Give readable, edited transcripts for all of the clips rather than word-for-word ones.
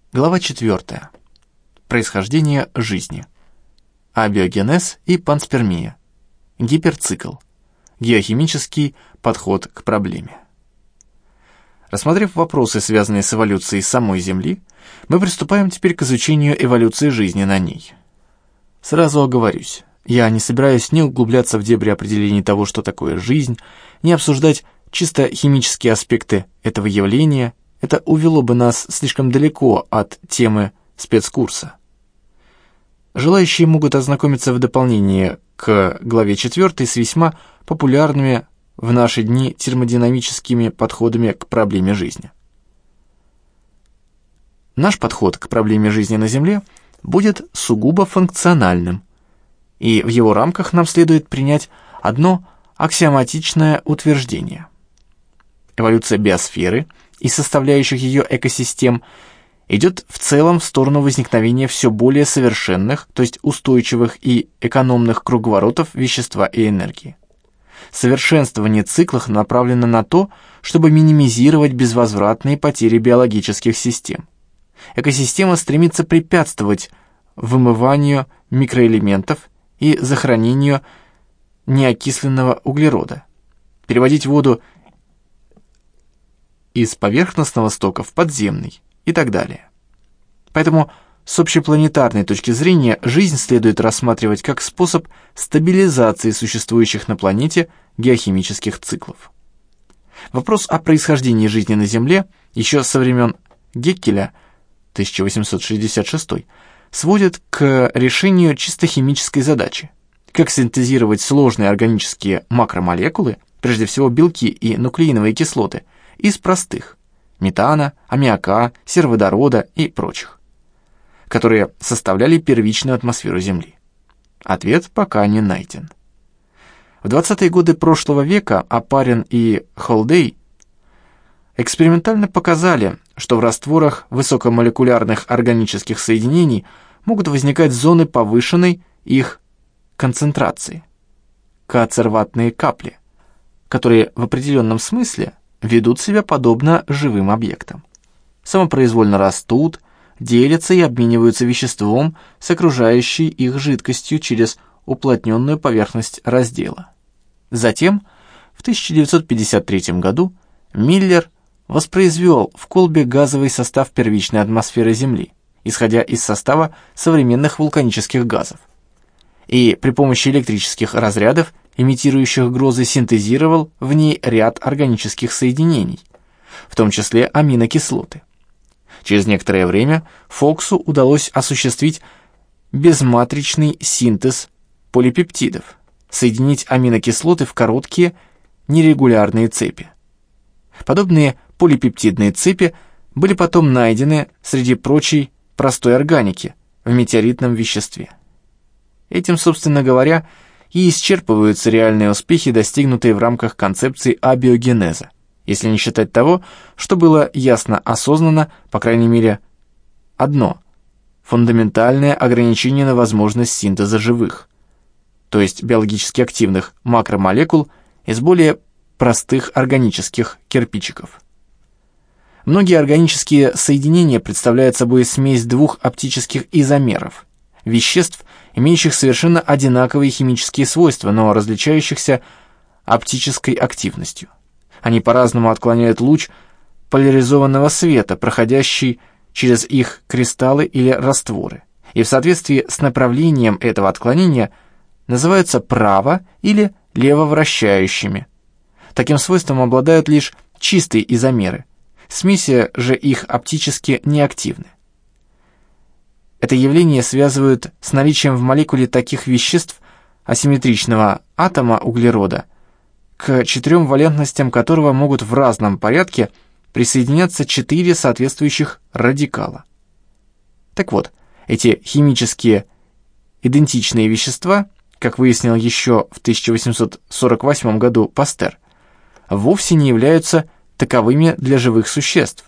Глава 4. Происхождение жизни. Абиогенез и панспермия. Гиперцикл. Геохимический подход к проблеме. Рассмотрев вопросы, связанные с эволюцией самой Земли, мы приступаем теперь к изучению эволюции жизни на ней. Сразу оговорюсь, я не собираюсь ни углубляться в дебри определений того, что такое жизнь, ни обсуждать чисто химические аспекты этого явления. Это увело бы нас слишком далеко от темы спецкурса. Желающие могут ознакомиться в дополнение к главе 4 с весьма популярными в наши дни термодинамическими подходами к проблеме жизни. Наш подход к проблеме жизни на Земле будет сугубо функциональным, и в его рамках нам следует принять одно аксиоматичное утверждение. Эволюция биосферы и составляющих ее экосистем идет в целом в сторону возникновения все более совершенных, то есть устойчивых и экономных круговоротов вещества и энергии. Совершенствование циклов направлено на то, чтобы минимизировать безвозвратные потери биологических систем. Экосистема стремится препятствовать вымыванию микроэлементов и захоронению неокисленного углерода, переводить воду из поверхностного стока в подземный и так далее. Поэтому с общепланетарной точки зрения жизнь следует рассматривать как способ стабилизации существующих на планете геохимических циклов. Вопрос о происхождении жизни на Земле еще со времен Геккеля 1866 сводит к решению чисто химической задачи: как синтезировать сложные органические макромолекулы, прежде всего белки и нуклеиновые кислоты, из простых – метана, аммиака, сероводорода и прочих, которые составляли первичную атмосферу Земли. Ответ пока не найден. В 20-е годы прошлого века Опарин и Холдей экспериментально показали, что в растворах высокомолекулярных органических соединений могут возникать зоны повышенной их концентрации – коацерватные капли, которые в определенном смысле ведут себя подобно живым объектам. Самопроизвольно растут, делятся и обмениваются веществом с окружающей их жидкостью через уплотненную поверхность раздела. Затем, в 1953 году, Миллер воспроизвел в колбе газовый состав первичной атмосферы Земли, исходя из состава современных вулканических газов, и при помощи электрических разрядов, имитирующих грозы, синтезировал в ней ряд органических соединений, в том числе аминокислоты. Через некоторое время Фоксу удалось осуществить безматричный синтез полипептидов, соединить аминокислоты в короткие нерегулярные цепи. Подобные полипептидные цепи были потом найдены среди прочей простой органики в метеоритном веществе. Этим, собственно говоря, и исчерпываются реальные успехи, достигнутые в рамках концепции абиогенеза, если не считать того, что было ясно осознано, по крайней мере, одно – фундаментальное ограничение на возможность синтеза живых, то есть биологически активных макромолекул из более простых органических кирпичиков. Многие органические соединения представляют собой смесь двух оптических изомеров – веществ, имеющих совершенно одинаковые химические свойства, но различающихся оптической активностью. Они по-разному отклоняют луч поляризованного света, проходящий через их кристаллы или растворы, и в соответствии с направлением этого отклонения называются право- или левовращающими. Таким свойством обладают лишь чистые изомеры, смеси же их оптически неактивны. Это явление связывают с наличием в молекуле таких веществ асимметричного атома углерода, к 4 валентностям которого могут в разном порядке присоединяться 4 соответствующих радикала. Так вот, эти химически идентичные вещества, как выяснил еще в 1848 году Пастер, вовсе не являются таковыми для живых существ.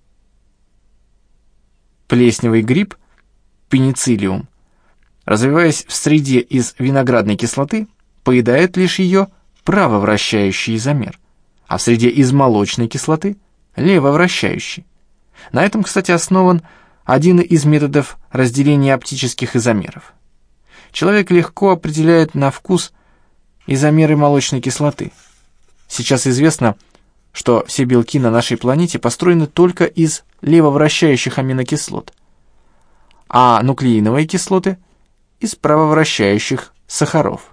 Плесневый гриб пенициллиум, развиваясь в среде из виноградной кислоты, поедает лишь ее правовращающий изомер, а в среде из молочной кислоты – левовращающий. На этом, кстати, основан один из методов разделения оптических изомеров. Человек легко определяет на вкус изомеры молочной кислоты. Сейчас известно, что все белки на нашей планете построены только из левовращающих аминокислот, а нуклеиновые кислоты – из правовращающих сахаров.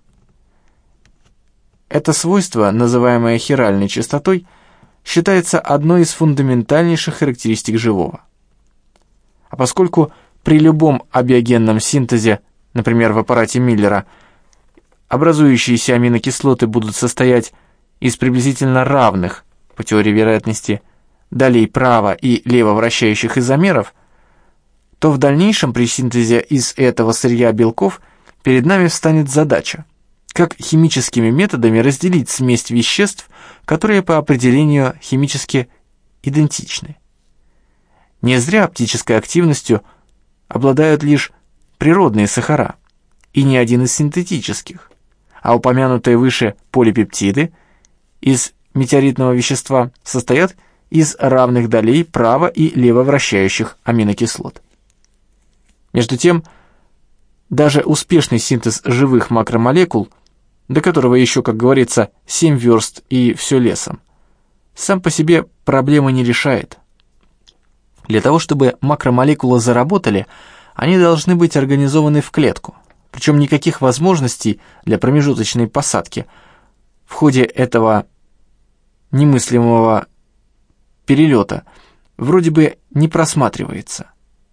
Это свойство, называемое хиральной частотой, считается одной из фундаментальнейших характеристик живого. А поскольку при любом абиогенном синтезе, например, в аппарате Миллера, образующиеся аминокислоты будут состоять из приблизительно равных, по теории вероятности, долей право- и левовращающих изомеров, то в дальнейшем при синтезе из этого сырья белков перед нами встанет задача, как химическими методами разделить смесь веществ, которые по определению химически идентичны. Не зря оптической активностью обладают лишь природные сахара, и ни один из синтетических, а упомянутые выше полипептиды из метеоритного вещества состоят из равных долей право- и левовращающих аминокислот. Между тем, даже успешный синтез живых макромолекул, до которого еще, как говорится, 7 верст и все лесом, сам по себе проблемы не решает. Для того, чтобы макромолекулы заработали, они должны быть организованы в клетку, причем никаких возможностей для промежуточной посадки в ходе этого немыслимого перелета вроде бы не просматривается.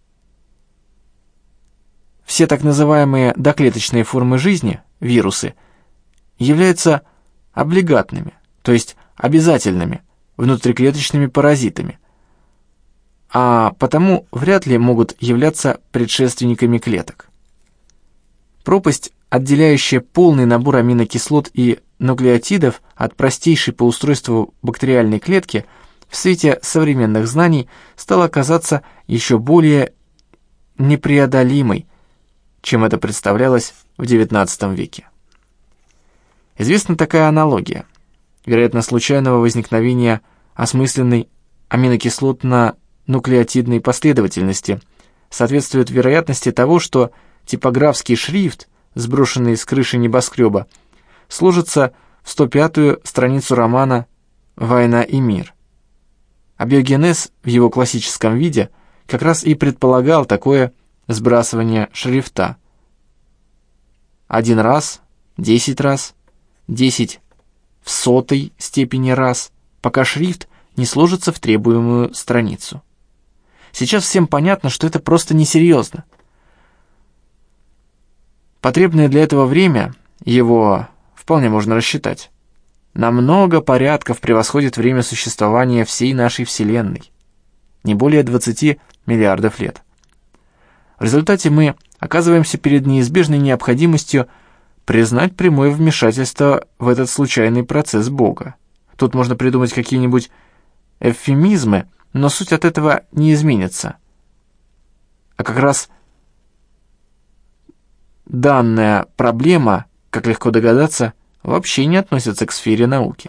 Все так называемые доклеточные формы жизни, вирусы, являются облигатными, то есть обязательными, внутриклеточными паразитами, а потому вряд ли могут являться предшественниками клеток. Пропасть, отделяющая полный набор аминокислот и нуклеотидов от простейшей по устройству бактериальной клетки, в свете современных знаний стала казаться еще более непреодолимой, чем это представлялось в XIX веке. Известна такая аналогия, вероятно, случайного возникновения осмысленной аминокислотно-нуклеотидной последовательности, соответствует вероятности того, что типографский шрифт, сброшенный с крыши небоскреба, сложится в 105-ю страницу романа «Война и мир». А биогенез в его классическом виде как раз и предполагал такое сбрасывание шрифта. 1 раз, 10 раз, 10 в 100-й степени раз, пока шрифт не сложится в требуемую страницу. Сейчас всем понятно, что это просто несерьезно. Потребное для этого время, его вполне можно рассчитать, на много порядков превосходит время существования всей нашей Вселенной, не более 20 миллиардов лет. В результате мы оказываемся перед неизбежной необходимостью признать прямое вмешательство в этот случайный процесс Бога. Тут можно придумать какие-нибудь эвфемизмы, но суть от этого не изменится. А как раз данная проблема, как легко догадаться, вообще не относится к сфере науки.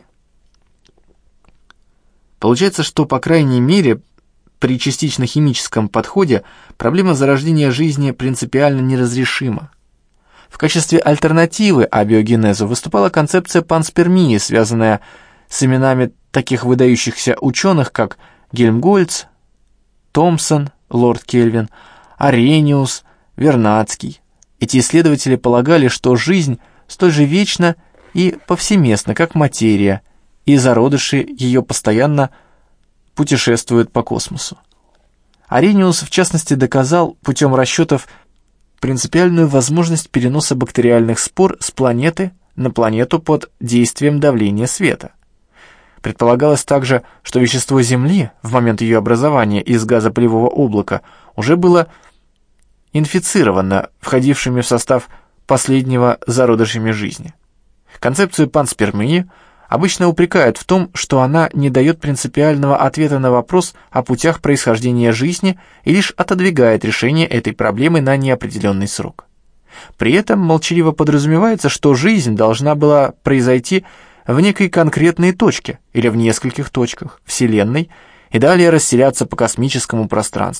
Получается, что, по крайней мере, при частично-химическом подходе проблема зарождения жизни принципиально неразрешима. В качестве альтернативы абиогенезу выступала концепция панспермии, связанная с именами таких выдающихся ученых, как Гельмгольц, Томпсон, лорд Кельвин, Арениус, Вернадский. Эти исследователи полагали, что жизнь столь же вечна и повсеместна, как материя, и зародыши ее постоянно путешествуют по космосу. Арениус, в частности, доказал путем расчетов принципиальную возможность переноса бактериальных спор с планеты на планету под действием давления света. Предполагалось также, что вещество Земли в момент ее образования из газопылевого облака уже было инфицировано входившими в состав последнего зародышами жизни. Концепцию панспермии обычно упрекают в том, что она не дает принципиального ответа на вопрос о путях происхождения жизни и лишь отодвигает решение этой проблемы на неопределенный срок. При этом молчаливо подразумевается, что жизнь должна была произойти в некой конкретной точке или в нескольких точках Вселенной и далее расселяться по космическому пространству.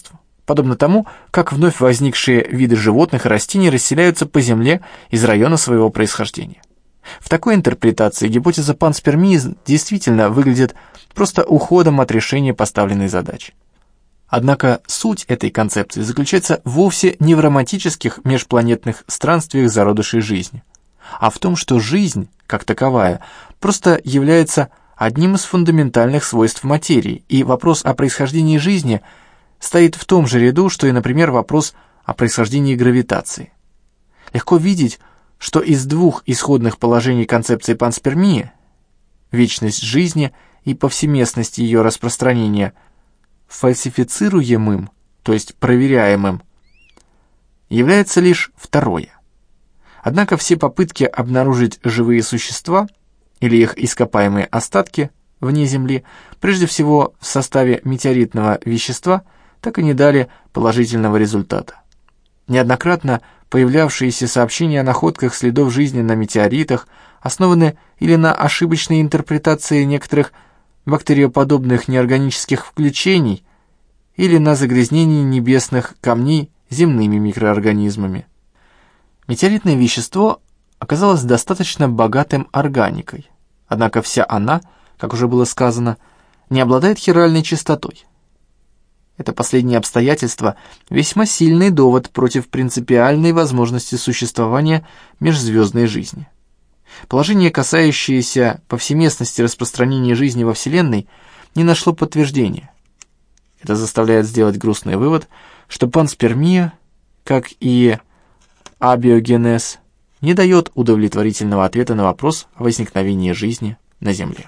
подобно тому, как вновь возникшие виды животных и растений расселяются по Земле из района своего происхождения. В такой интерпретации гипотеза панспермии действительно выглядит просто уходом от решения поставленной задачи. Однако суть этой концепции заключается вовсе не в романтических межпланетных странствиях зародышей жизни, а в том, что жизнь, как таковая, просто является одним из фундаментальных свойств материи, и вопрос о происхождении жизни стоит в том же ряду, что и, например, вопрос о происхождении гравитации. Легко видеть, что из двух исходных положений концепции панспермии – вечность жизни и повсеместность ее распространения – фальсифицируемым, то есть проверяемым, является лишь второе. Однако все попытки обнаружить живые существа или их ископаемые остатки вне Земли, прежде всего в составе метеоритного вещества, так и не дали положительного результата. Неоднократно появлявшиеся сообщения о находках следов жизни на метеоритах основаны или на ошибочной интерпретации некоторых бактериоподобных неорганических включений, или на загрязнении небесных камней земными микроорганизмами. Метеоритное вещество оказалось достаточно богатым органикой, однако вся она, как уже было сказано, не обладает хиральной чистотой. Это последнее обстоятельство весьма сильный довод против принципиальной возможности существования межзвездной жизни. Положение, касающееся повсеместности распространения жизни во Вселенной, не нашло подтверждения. Это заставляет сделать грустный вывод, что панспермия, как и абиогенез, не дает удовлетворительного ответа на вопрос о возникновении жизни на Земле.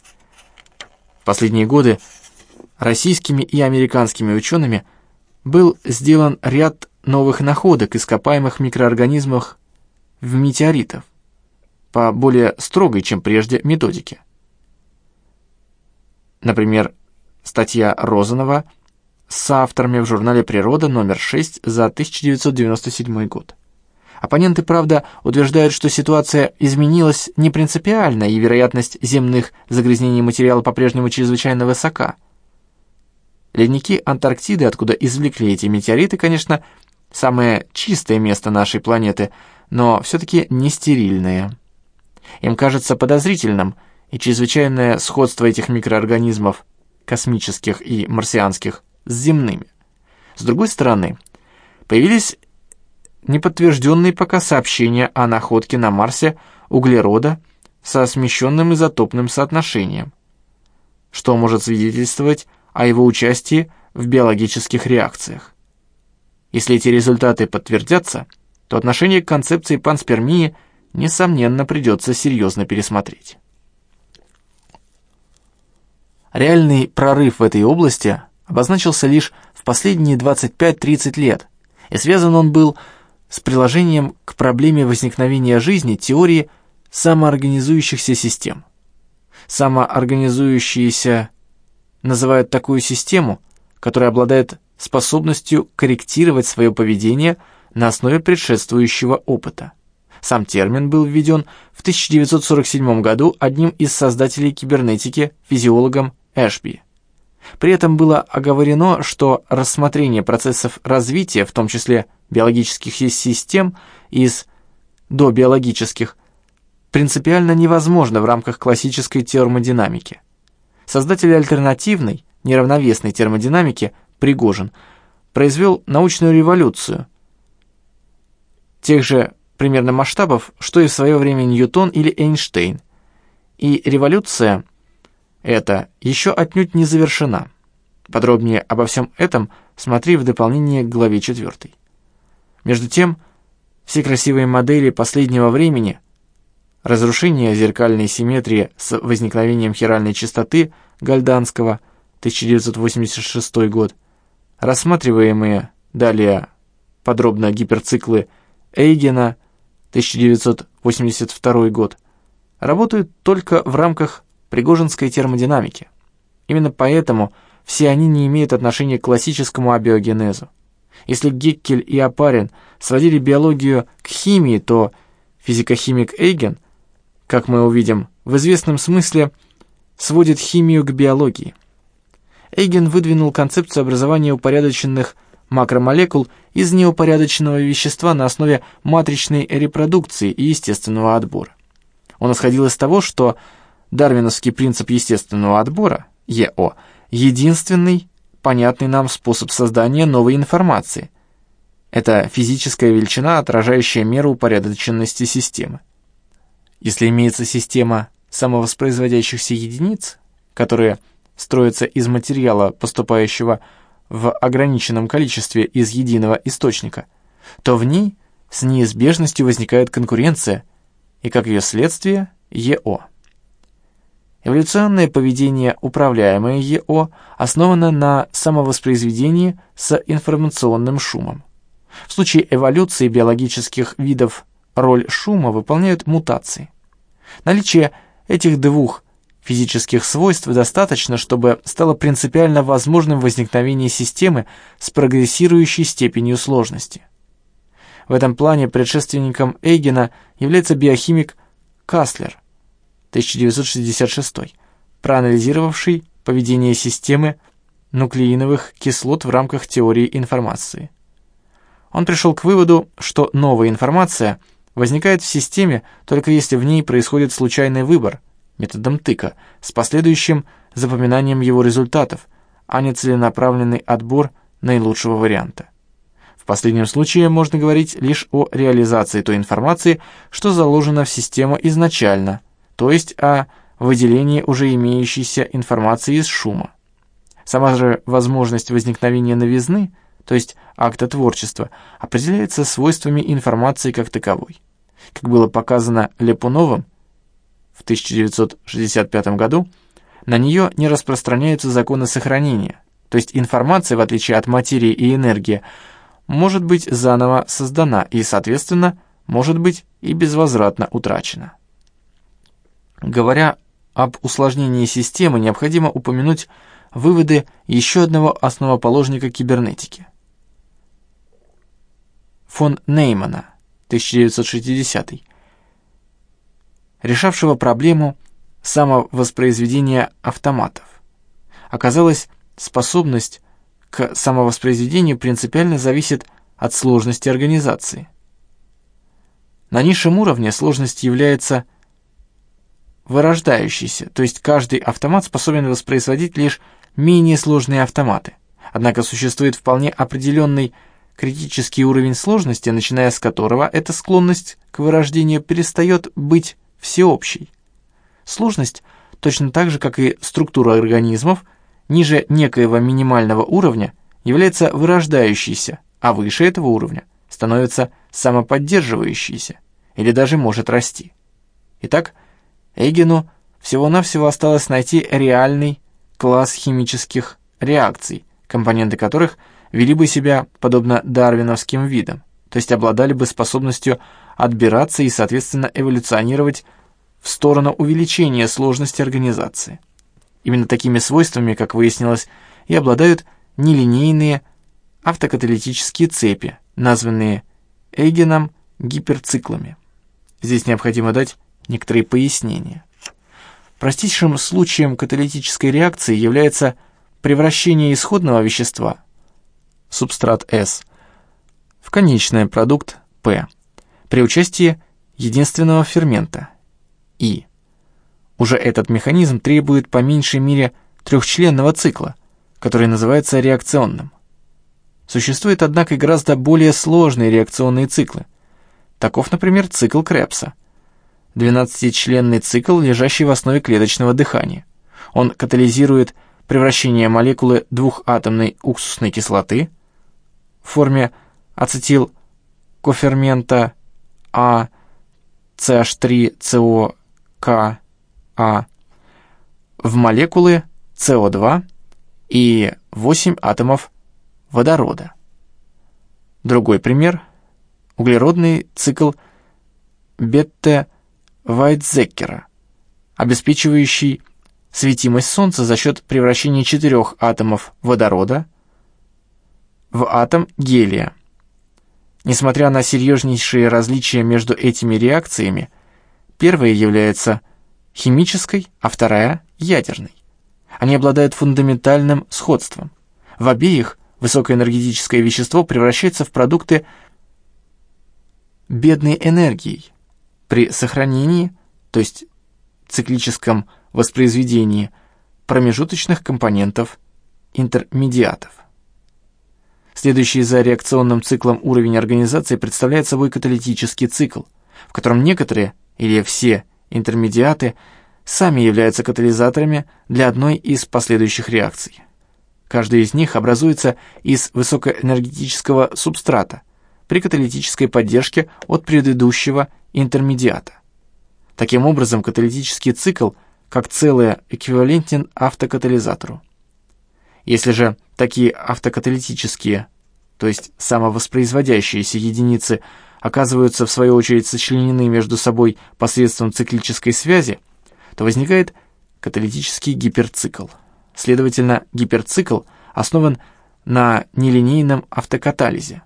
В последние годы российскими и американскими учеными был сделан ряд новых находок ископаемых микроорганизмов в метеоритах по более строгой, чем прежде, методике. Например, статья Розанова с соавторами в журнале «Природа» номер 6 за 1997 год. Оппоненты, правда, утверждают, что ситуация изменилась не принципиально, и вероятность земных загрязнений материала по-прежнему чрезвычайно высока. Ледники Антарктиды, откуда извлекли эти метеориты, конечно, самое чистое место нашей планеты, но все-таки не стерильное. Им кажется подозрительным и чрезвычайное сходство этих микроорганизмов, космических и марсианских, с земными. С другой стороны, появились неподтвержденные пока сообщения о находке на Марсе углерода со смещенным изотопным соотношением, что может свидетельствовать о его участии в биологических реакциях. Если эти результаты подтвердятся, то отношение к концепции панспермии, несомненно, придется серьезно пересмотреть. Реальный прорыв в этой области обозначился лишь в последние 25-30 лет, и связан он был с приложением к проблеме возникновения жизни теории самоорганизующихся систем. Самоорганизующиеся называют такую систему, которая обладает способностью корректировать свое поведение на основе предшествующего опыта. Сам термин был введен в 1947 году одним из создателей кибернетики, физиологом Эшби. При этом было оговорено, что рассмотрение процессов развития, в том числе биологических систем, из добиологических, принципиально невозможно в рамках классической термодинамики. Создатель альтернативной, неравновесной термодинамики Пригожин произвел научную революцию тех же примерно масштабов, что и в свое время Ньютон или Эйнштейн. И революция эта еще отнюдь не завершена. Подробнее обо всем этом смотри в дополнение к главе 4. Между тем, все красивые модели последнего времени, разрушение зеркальной симметрии с возникновением хиральной частоты Гальданского, 1986 год, рассматриваемые далее подробно гиперциклы Эйгена, 1982 год, работают только в рамках пригожинской термодинамики. Именно поэтому все они не имеют отношения к классическому абиогенезу. Если Геккель и Опарин сводили биологию к химии, то физико-химик Эйген, как мы увидим, в известном смысле сводит химию к биологии. Эйген выдвинул концепцию образования упорядоченных макромолекул из неупорядоченного вещества на основе матричной репродукции и естественного отбора. Он исходил из того, что дарвиновский принцип естественного отбора, ЕО, единственный понятный нам способ создания новой информации. Это физическая величина, отражающая меру упорядоченности системы. Если имеется система самовоспроизводящихся единиц, которые строятся из материала, поступающего в ограниченном количестве из единого источника, то в ней с неизбежностью возникает конкуренция и, как ее следствие, ЕО. Эволюционное поведение, управляемое ЕО, основано на самовоспроизведении с информационным шумом. В случае эволюции биологических видов роль шума выполняют мутации. Наличие этих двух физических свойств достаточно, чтобы стало принципиально возможным возникновение системы с прогрессирующей степенью сложности. В этом плане предшественником Эйгена является биохимик Каслер, 1966, проанализировавший поведение системы нуклеиновых кислот в рамках теории информации. Он пришел к выводу, что новая информация возникает в системе только если в ней происходит случайный выбор методом тыка с последующим запоминанием его результатов, а не целенаправленный отбор наилучшего варианта. В последнем случае можно говорить лишь о реализации той информации, что заложено в систему изначально, то есть о выделении уже имеющейся информации из шума. Сама же возможность возникновения новизны, то есть акта творчества, определяется свойствами информации как таковой. Как было показано Липуновым в 1965 году, на нее не распространяются законы сохранения, то есть информация, в отличие от материи и энергии, может быть заново создана и, соответственно, может быть и безвозвратно утрачена. Говоря об усложнении системы, необходимо упомянуть выводы еще одного основоположника кибернетики. Фон Неймана, 1960, решавшего проблему самовоспроизведения автоматов. Оказалось, способность к самовоспроизведению принципиально зависит от сложности организации. На низшем уровне сложность является вырождающейся, то есть каждый автомат способен воспроизводить лишь менее сложные автоматы. Однако существует вполне определенный критический уровень сложности, начиная с которого эта склонность к вырождению перестает быть всеобщей. Сложность, точно так же, как и структура организмов, ниже некоего минимального уровня является вырождающейся, а выше этого уровня становится самоподдерживающейся или даже может расти. Итак, Эйгену всего-навсего осталось найти реальный класс химических реакций, компоненты которых вели бы себя подобно дарвиновским видам, то есть обладали бы способностью отбираться и, соответственно, эволюционировать в сторону увеличения сложности организации. Именно такими свойствами, как выяснилось, и обладают нелинейные автокаталитические цепи, названные Эйгеном гиперциклами. Здесь необходимо дать некоторые пояснения. Простейшим случаем каталитической реакции является превращение исходного вещества, субстрат S, в конечный продукт P при участии единственного фермента I. Уже этот механизм требует по меньшей мере трехчленного цикла, который называется реакционным. Существуют, однако, и гораздо более сложные реакционные циклы. Таков, например, цикл Кребса, 12-членный цикл, лежащий в основе клеточного дыхания. Он катализирует превращение молекулы двухатомной уксусной кислоты в форме ацетилкофермента ACH3COKA в молекулы СО2 и 8 атомов водорода. Другой пример – углеродный цикл Бетте-Вайтзеккера, обеспечивающий светимость Солнца за счет превращения 4 атомов водорода в атом гелия. Несмотря на серьезнейшие различия между этими реакциями, первая является химической, а вторая – ядерной. Они обладают фундаментальным сходством. В обеих высокоэнергетическое вещество превращается в продукты бедной энергией при сохранении, то есть циклическом воспроизведении промежуточных компонентов интермедиатов. Следующий за реакционным циклом уровень организации представляет собой каталитический цикл, в котором некоторые или все интермедиаты сами являются катализаторами для одной из последующих реакций. Каждый из них образуется из высокоэнергетического субстрата при каталитической поддержке от предыдущего интермедиата. Таким образом, каталитический цикл как целое эквивалентен автокатализатору. Если же такие автокаталитические, то есть самовоспроизводящиеся единицы оказываются в свою очередь сочленены между собой посредством циклической связи, то возникает каталитический гиперцикл. Следовательно, гиперцикл основан на нелинейном автокатализе.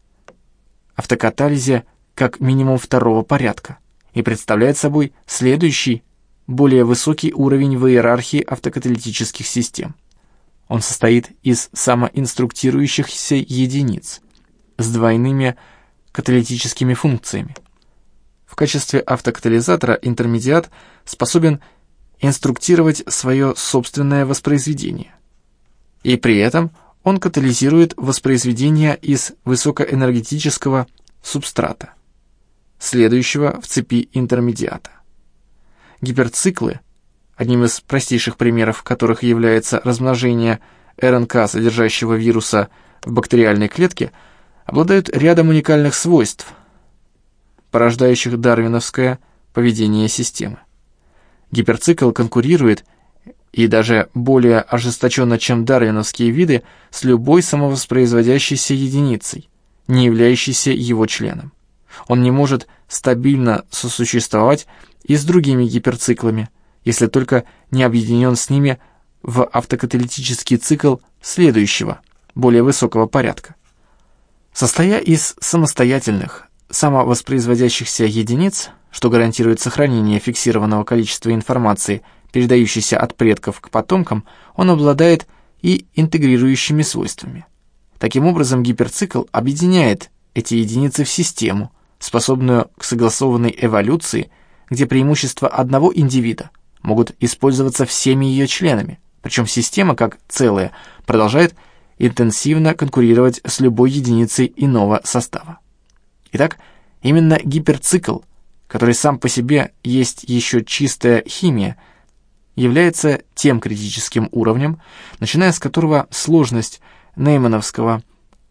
Автокатализе как минимум второго порядка и представляет собой следующий, более высокий уровень в иерархии автокаталитических систем. Он состоит из самоинструктирующихся единиц с двойными каталитическими функциями. В качестве автокатализатора интермедиат способен инструктировать свое собственное воспроизведение. И при этом он катализирует воспроизведение из высокоэнергетического субстрата, следующего в цепи интермедиата. Гиперциклы, одним из простейших примеров которых является размножение РНК, содержащего вируса в бактериальной клетке, обладают рядом уникальных свойств, порождающих дарвиновское поведение системы. Гиперцикл конкурирует, и даже более ожесточенно, чем дарвиновские виды, с любой самовоспроизводящейся единицей, не являющейся его членом. Он не может стабильно сосуществовать и с другими гиперциклами, если только не объединен с ними в автокаталитический цикл следующего, более высокого порядка. Состоя из самостоятельных, самовоспроизводящихся единиц, что гарантирует сохранение фиксированного количества информации, передающейся от предков к потомкам, он обладает и интегрирующими свойствами. Таким образом, гиперцикл объединяет эти единицы в систему, способную к согласованной эволюции, где преимущества одного индивида могут использоваться всеми ее членами, причем система как целое продолжает интенсивно конкурировать с любой единицей иного состава. Итак, именно гиперцикл, который сам по себе есть еще чистая химия, является тем критическим уровнем, начиная с которого сложность неймановского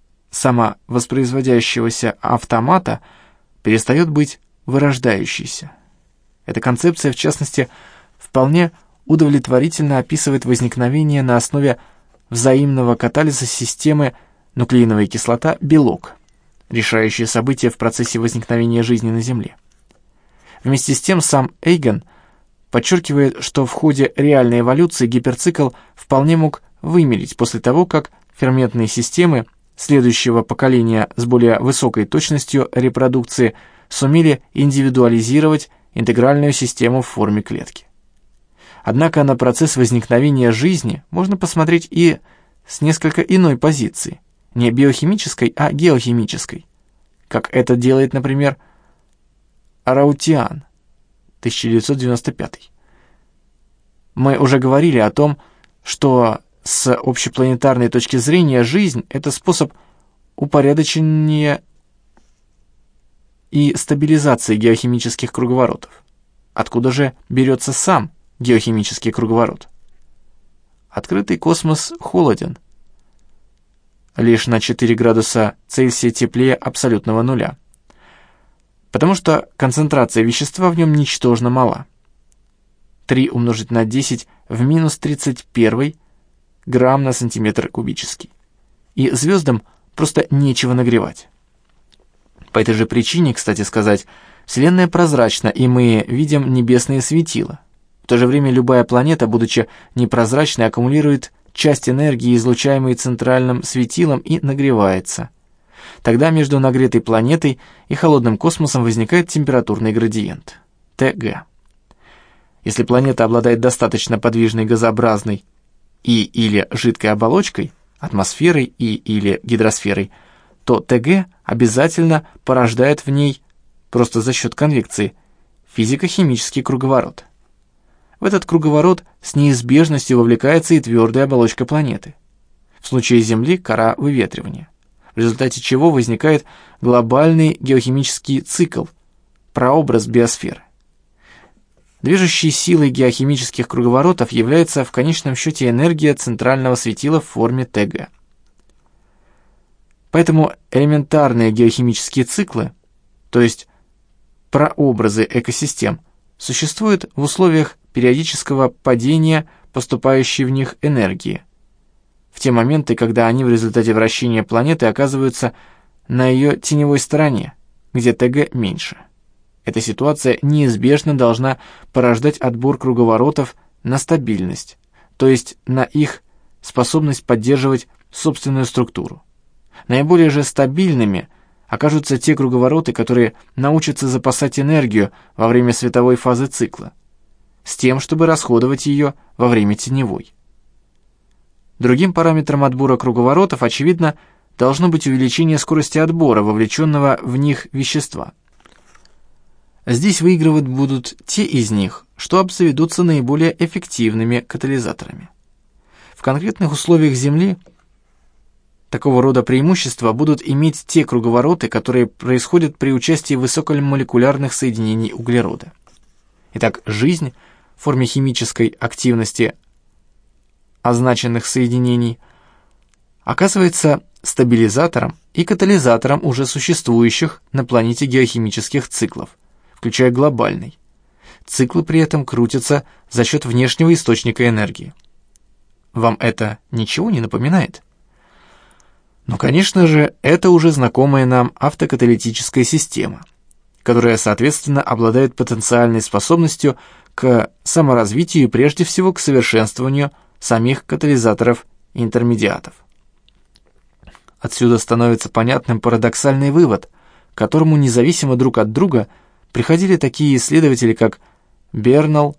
самовоспроизводящегося автомата перестает быть вырождающейся. Эта концепция, в частности, вполне удовлетворительно описывает возникновение на основе взаимного катализа системы нуклеиновая кислота белок, решающее событие в процессе возникновения жизни на Земле. Вместе с тем сам Эйген подчеркивает, что в ходе реальной эволюции гиперцикл вполне мог вымереть после того, как ферментные системы следующего поколения с более высокой точностью репродукции сумели индивидуализировать интегральную систему в форме клетки. Однако на процесс возникновения жизни можно посмотреть и с несколько иной позиции, не биохимической, а геохимической, как это делает, например, Араутиан, 1995. Мы уже говорили о том, что с общепланетарной точки зрения жизнь – это способ упорядочения и стабилизации геохимических круговоротов. Откуда же берется сам геохимический круговорот? Открытый космос холоден, лишь на 4 градуса Цельсия теплее абсолютного нуля, потому что концентрация вещества в нем ничтожно мала. 3 умножить на 10 в минус 31 грамм на сантиметр кубический. И звездам просто нечего нагревать. По этой же причине, кстати сказать, Вселенная прозрачна, и мы видим небесные светила. В то же время любая планета, будучи непрозрачной, аккумулирует часть энергии, излучаемой центральным светилом, и нагревается. Тогда между нагретой планетой и холодным космосом возникает температурный градиент – ТГ. Если планета обладает достаточно подвижной газообразной или жидкой оболочкой, атмосферой или гидросферой, то ТГ обязательно порождает в ней, просто за счет конвекции, физико-химический круговорот. В этот круговорот с неизбежностью вовлекается и твердая оболочка планеты. В случае Земли – кора выветривания, в результате чего возникает глобальный геохимический цикл, прообраз биосферы. Движущей силой геохимических круговоротов является в конечном счете энергия центрального светила в форме ТГ. Поэтому элементарные геохимические циклы, то есть прообразы экосистем, существуют в условиях периодического падения поступающей в них энергии, в те моменты, когда они в результате вращения планеты оказываются на ее теневой стороне, где ТГ меньше. Эта ситуация неизбежно должна порождать отбор круговоротов на стабильность, то есть на их способность поддерживать собственную структуру. Наиболее же стабильными окажутся те круговороты, которые научатся запасать энергию во время световой фазы цикла, с тем, чтобы расходовать ее во время теневой. Другим параметром отбора круговоротов, очевидно, должно быть увеличение скорости отбора вовлеченного в них вещества. Здесь выигрывать будут те из них, что обзаведутся наиболее эффективными катализаторами. В конкретных условиях Земли такого рода преимущества будут иметь те круговороты, которые происходят при участии высокомолекулярных соединений углерода. Итак, жизнь в форме химической активности означенных соединений оказывается стабилизатором и катализатором уже существующих на планете геохимических циклов, включая глобальный. Циклы при этом крутятся за счет внешнего источника энергии. Вам это ничего не напоминает? Ну, конечно же, это уже знакомая нам автокаталитическая система, которая, соответственно, обладает потенциальной способностью к саморазвитию и прежде всего к совершенствованию самих катализаторов-интермедиатов. Отсюда становится понятным парадоксальный вывод, к которому независимо друг от друга приходили такие исследователи, как Бернал,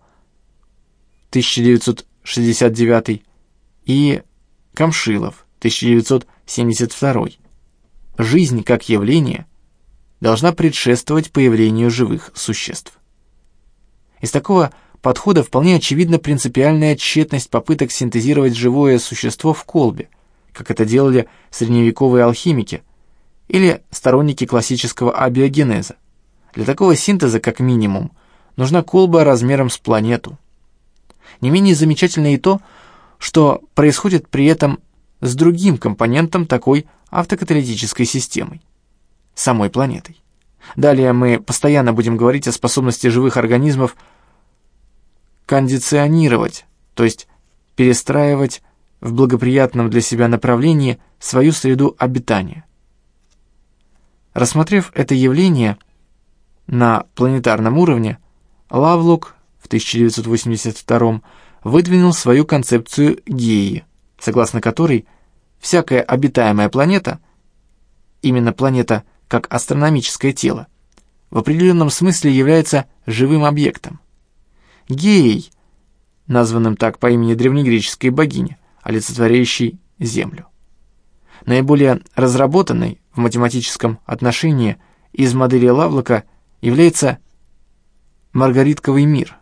1969, и Камшилов, 1972. Жизнь как явление должна предшествовать появлению живых существ. Из такого подхода вполне очевидна принципиальная тщетность попыток синтезировать живое существо в колбе, как это делали средневековые алхимики или сторонники классического абиогенеза. Для такого синтеза, как минимум, нужна колба размером с планету. Не менее замечательно и то, что происходит при этом с другим компонентом такой автокаталитической системой – самой планетой. Далее мы постоянно будем говорить о способности живых организмов кондиционировать, то есть перестраивать в благоприятном для себя направлении свою среду обитания. Рассмотрев это явление на планетарном уровне, Лавлок в 1982 выдвинул свою концепцию Геи, согласно которой всякая обитаемая планета, именно планета как астрономическое тело, в определенном смысле является живым объектом. Геей, названным так по имени древнегреческой богини, олицетворяющей Землю. Наиболее разработанной в математическом отношении из модели Лавлока является маргаритковый мир,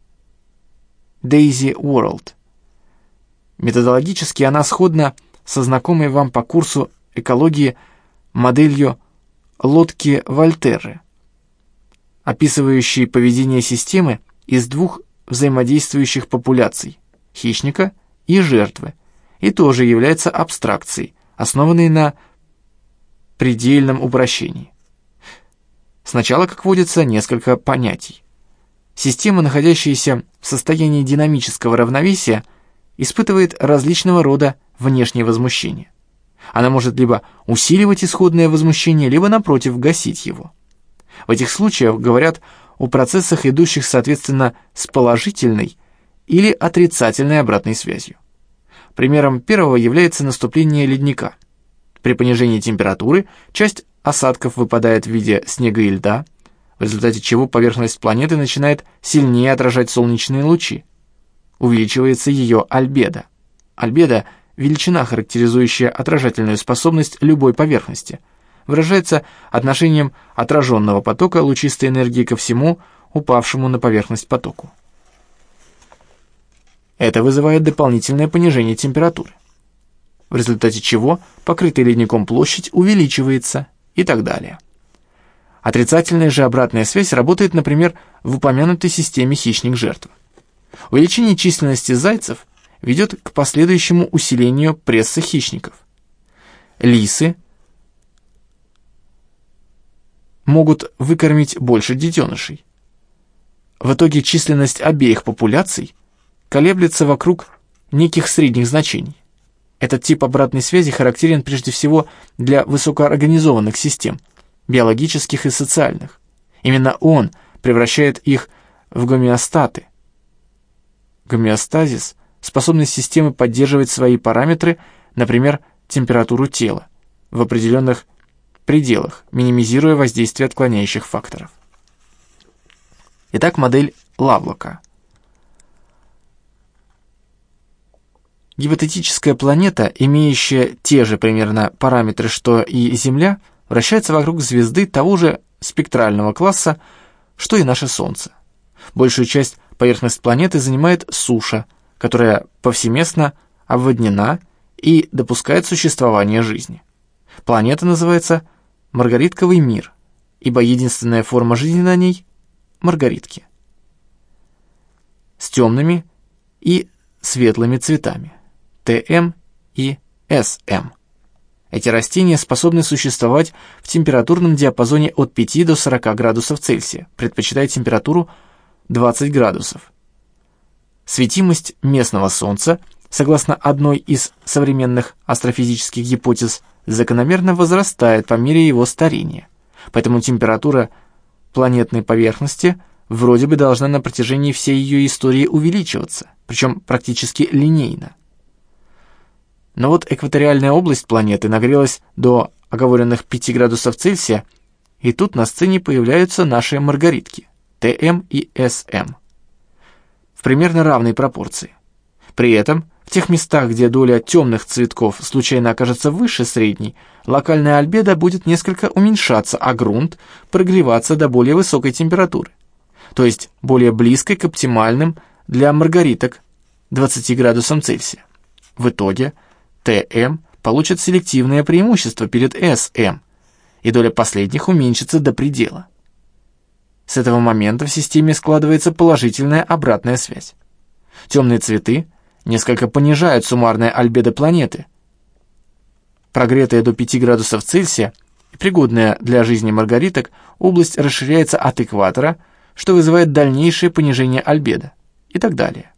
Daisy World. Методологически она сходна со знакомой вам по курсу экологии моделью лодки Вольтерры, описывающей поведение системы из двух взаимодействующих популяций – хищника и жертвы, и тоже является абстракцией, основанной на предельном упрощении. Сначала, как водится, несколько понятий. Система, находящаяся в состоянии динамического равновесия, испытывает различного рода внешние возмущения. Она может либо усиливать исходное возмущение, либо, напротив, гасить его. В этих случаях говорят о процессах, идущих, соответственно, с положительной или отрицательной обратной связью. Примером первого является наступление ледника. При понижении температуры часть осадков выпадает в виде снега и льда, в результате чего поверхность планеты начинает сильнее отражать солнечные лучи. Увеличивается ее альбедо. Альбедо величина, характеризующая отражательную способность любой поверхности, выражается отношением отраженного потока лучистой энергии ко всему упавшему на поверхность потоку. Это вызывает дополнительное понижение температуры, в результате чего покрытая ледником площадь увеличивается и так далее. Отрицательная же обратная связь работает, например, в упомянутой системе хищник-жертва. Увеличение численности зайцев ведет к последующему усилению пресса хищников. Лисы могут выкормить больше детенышей. В итоге численность обеих популяций колеблется вокруг неких средних значений. Этот тип обратной связи характерен прежде всего для высокоорганизованных систем, биологических и социальных. Именно он превращает их в гомеостаты. Гомеостазис – способность системы поддерживать свои параметры, например, температуру тела, в определенных пределах, минимизируя воздействие отклоняющих факторов. Итак, модель Лавлока. Гипотетическая планета, имеющая те же примерно параметры, что и Земля, вращается вокруг звезды того же спектрального класса, что и наше Солнце. Большую часть поверхности планеты занимает суша, которая повсеместно обводнена и допускает существование жизни. Планета называется Маргаритковый мир, ибо единственная форма жизни на ней – маргаритки. С темными и светлыми цветами – ТМ и СМ. Эти растения способны существовать в температурном диапазоне от 5 до 40 градусов Цельсия, предпочитая температуру 20 градусов. Светимость местного Солнца, согласно одной из современных астрофизических гипотез, закономерно возрастает по мере его старения, поэтому температура планетной поверхности вроде бы должна на протяжении всей ее истории увеличиваться, причем практически линейно. Но вот экваториальная область планеты нагрелась до оговоренных 5 градусов Цельсия, и тут на сцене появляются наши маргаритки, ТМ и СМ, в примерно равной пропорции. При этом в тех местах, где доля темных цветков случайно окажется выше средней, локальная альбедо будет несколько уменьшаться, а грунт прогреваться до более высокой температуры, то есть более близкой к оптимальным для маргариток 20 градусам Цельсия. В итоге ТМ получит селективное преимущество перед СМ, и доля последних уменьшится до предела. С этого момента в системе складывается положительная обратная связь. Темные цветы несколько понижают суммарное альбедо планеты. Прогретая до 5 градусов Цельсия и пригодная для жизни маргариток, область расширяется от экватора, что вызывает дальнейшее понижение альбедо и так далее.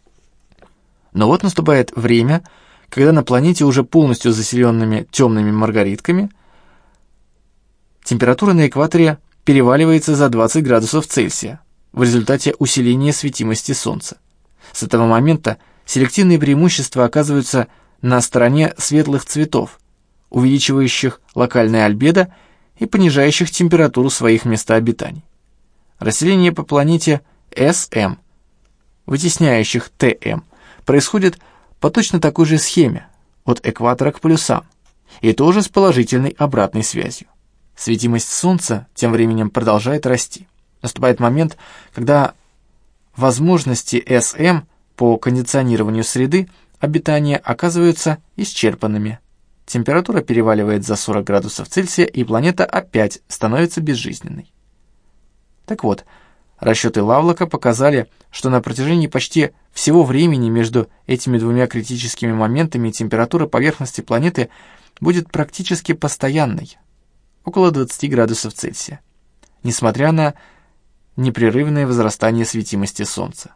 Но вот наступает время, когда на планете, уже полностью заселенными темными маргаритками, температура на экваторе переваливается за 20 градусов Цельсия в результате усиления светимости Солнца. С этого момента селективные преимущества оказываются на стороне светлых цветов, увеличивающих локальное альбедо и понижающих температуру своих мест обитания. Расселение по планете СМ, вытесняющих ТМ, происходит по точно такой же схеме, от экватора к полюсам, и тоже с положительной обратной связью. Светимость Солнца тем временем продолжает расти. Наступает момент, когда возможности СМ по кондиционированию среды обитания оказываются исчерпанными. Температура переваливает за 40 градусов Цельсия, и планета опять становится безжизненной. Так вот, расчеты Лавлока показали, что на протяжении почти всего времени между этими двумя критическими моментами температура поверхности планеты будет практически постоянной, около 20 градусов Цельсия, несмотря на непрерывное возрастание светимости Солнца.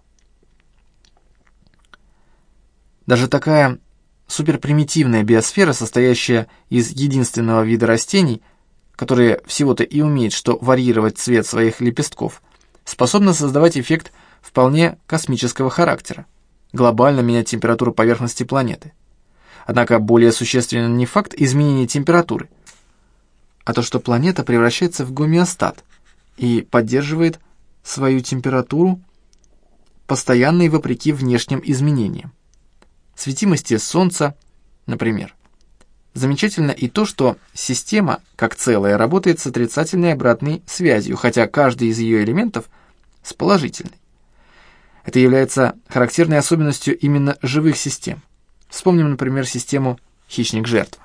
Даже такая суперпримитивная биосфера, состоящая из единственного вида растений, которые всего-то и умеют что варьировать цвет своих лепестков, способна создавать эффект вполне космического характера, глобально менять температуру поверхности планеты. Однако более существенен не факт изменения температуры, а то, что планета превращается в гомеостат и поддерживает свою температуру постоянной вопреки внешним изменениям. Светимости Солнца Например, замечательно и то, что система, как целая, работает с отрицательной обратной связью, хотя каждый из ее элементов с положительной. Это является характерной особенностью именно живых систем. Вспомним, например, систему хищник-жертва.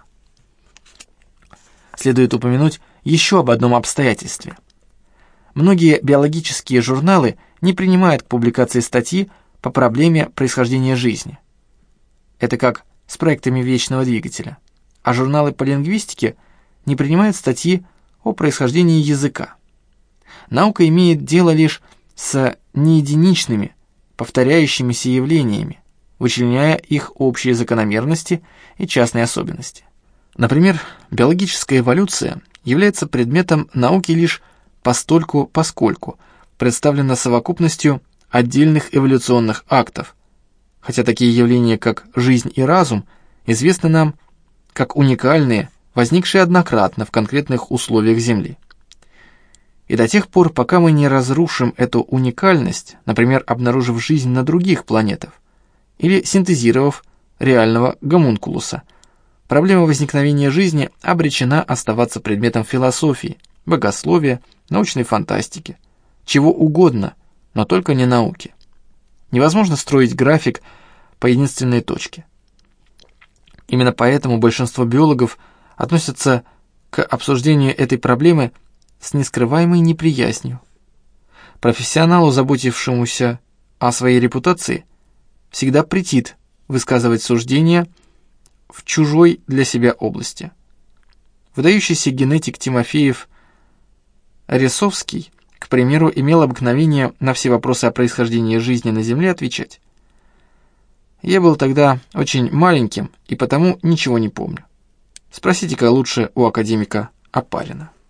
Следует упомянуть еще об одном обстоятельстве. Многие биологические журналы не принимают к публикации статьи по проблеме происхождения жизни. Это как с проектами вечного двигателя. А журналы по лингвистике не принимают статьи о происхождении языка. Наука имеет дело лишь с неединичными, повторяющимися явлениями, вычленяя их общие закономерности и частные особенности. Например, биологическая эволюция является предметом науки лишь постольку-поскольку представлена совокупностью отдельных эволюционных актов, хотя такие явления, как жизнь и разум, известны нам как уникальные, возникшие однократно в конкретных условиях Земли. И до тех пор, пока мы не разрушим эту уникальность, например, обнаружив жизнь на других планетах или синтезировав реального гомункулуса, проблема возникновения жизни обречена оставаться предметом философии, богословия, научной фантастики, чего угодно, но только не науки. Невозможно строить график по единственной точке. Именно поэтому большинство биологов относятся к обсуждению этой проблемы с нескрываемой неприязнью. Профессионалу, заботившемуся о своей репутации, всегда претит высказывать суждения в чужой для себя области. Выдающийся генетик Тимофеев Рисовский, к примеру, имел обыкновение на все вопросы о происхождении жизни на Земле отвечать: «Я был тогда очень маленьким и потому ничего не помню. Спросите-ка лучше у академика Опарина».